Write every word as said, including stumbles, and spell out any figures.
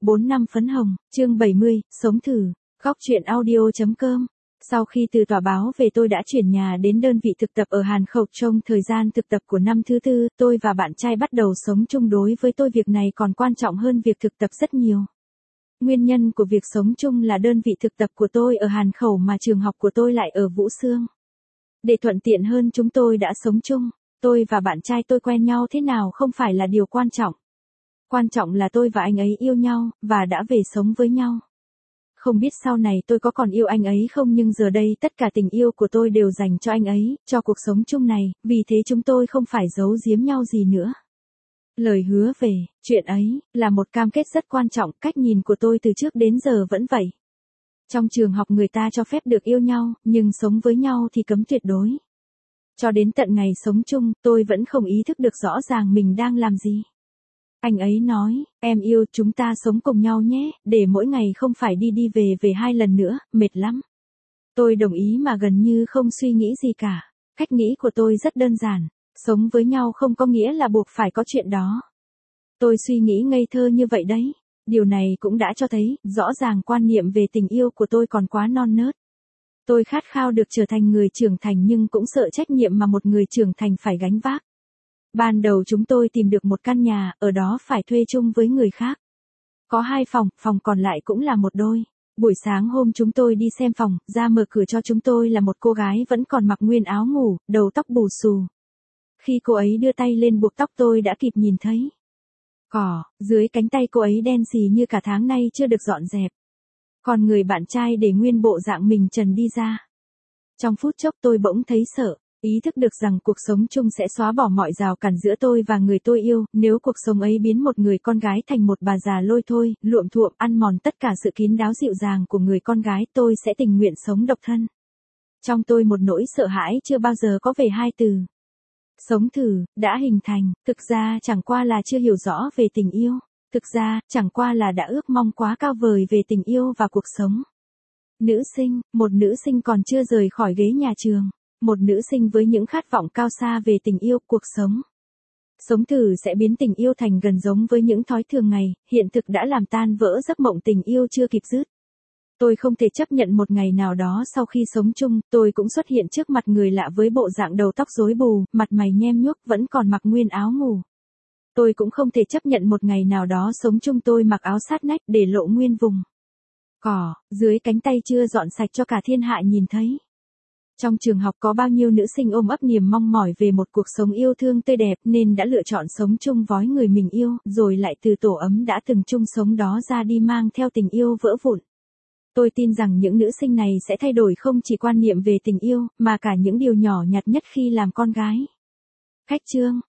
bốn năm phấn hồng, chương bảy mươi, sống thử, góc truyện audio.com. Sau khi từ tòa báo về tôi đã chuyển nhà đến đơn vị thực tập ở Hàn Khẩu. Trong thời gian thực tập của năm thứ tư, tôi và bạn trai bắt đầu sống chung. Đối với tôi việc này còn quan trọng hơn việc thực tập rất nhiều. Nguyên nhân của việc sống chung là đơn vị thực tập của tôi ở Hàn Khẩu mà trường học của tôi lại ở Vũ Xương. Để thuận tiện hơn chúng tôi đã sống chung. Tôi và bạn trai tôi quen nhau thế nào không phải là điều quan trọng. Quan trọng là tôi và anh ấy yêu nhau, và đã về sống với nhau. Không biết sau này tôi có còn yêu anh ấy không, nhưng giờ đây tất cả tình yêu của tôi đều dành cho anh ấy, cho cuộc sống chung này, vì thế chúng tôi không phải giấu giếm nhau gì nữa. Lời hứa về chuyện ấy là một cam kết rất quan trọng, cách nhìn của tôi từ trước đến giờ vẫn vậy. Trong trường học người ta cho phép được yêu nhau, nhưng sống với nhau thì cấm tuyệt đối. Cho đến tận ngày sống chung, tôi vẫn không ý thức được rõ ràng mình đang làm gì. Anh ấy nói, em yêu, chúng ta sống cùng nhau nhé, để mỗi ngày không phải đi đi về về hai lần nữa, mệt lắm. Tôi đồng ý mà gần như không suy nghĩ gì cả. Cách nghĩ của tôi rất đơn giản, sống với nhau không có nghĩa là buộc phải có chuyện đó. Tôi suy nghĩ ngây thơ như vậy đấy. Điều này cũng đã cho thấy, rõ ràng quan niệm về tình yêu của tôi còn quá non nớt. Tôi khát khao được trở thành người trưởng thành nhưng cũng sợ trách nhiệm mà một người trưởng thành phải gánh vác. Ban đầu chúng tôi tìm được một căn nhà, ở đó phải thuê chung với người khác. Có hai phòng, phòng còn lại cũng là một đôi. Buổi sáng hôm chúng tôi đi xem phòng, ra mở cửa cho chúng tôi là một cô gái vẫn còn mặc nguyên áo ngủ, đầu tóc bù xù. Khi cô ấy đưa tay lên buộc tóc tôi đã kịp nhìn thấy. Cỏ, dưới cánh tay cô ấy đen xì như cả tháng nay chưa được dọn dẹp. Còn người bạn trai để nguyên bộ dạng mình trần đi ra. Trong phút chốc tôi bỗng thấy sợ. Ý thức được rằng cuộc sống chung sẽ xóa bỏ mọi rào cản giữa tôi và người tôi yêu, nếu cuộc sống ấy biến một người con gái thành một bà già lôi thôi, luộm thuộm ăn mòn tất cả sự kín đáo dịu dàng của người con gái, tôi sẽ tình nguyện sống độc thân. Trong tôi một nỗi sợ hãi chưa bao giờ có về hai từ. Sống thử, đã hình thành, thực ra chẳng qua là chưa hiểu rõ về tình yêu, thực ra chẳng qua là đã ước mong quá cao vời về tình yêu và cuộc sống. Nữ sinh, một nữ sinh còn chưa rời khỏi ghế nhà trường. Một nữ sinh với những khát vọng cao xa về tình yêu, cuộc sống. Sống thử sẽ biến tình yêu thành gần giống với những thói thường ngày, hiện thực đã làm tan vỡ giấc mộng tình yêu chưa kịp dứt. Tôi không thể chấp nhận một ngày nào đó sau khi sống chung, tôi cũng xuất hiện trước mặt người lạ với bộ dạng đầu tóc rối bù, mặt mày nhem nhuốc, vẫn còn mặc nguyên áo ngủ. Tôi cũng không thể chấp nhận một ngày nào đó sống chung tôi mặc áo sát nách để lộ nguyên vùng cỏ, dưới cánh tay chưa dọn sạch cho cả thiên hạ nhìn thấy. Trong trường học có bao nhiêu nữ sinh ôm ấp niềm mong mỏi về một cuộc sống yêu thương tươi đẹp nên đã lựa chọn sống chung với người mình yêu, rồi lại từ tổ ấm đã từng chung sống đó ra đi mang theo tình yêu vỡ vụn. Tôi tin rằng những nữ sinh này sẽ thay đổi không chỉ quan niệm về tình yêu, mà cả những điều nhỏ nhặt nhất khi làm con gái. Khách chương,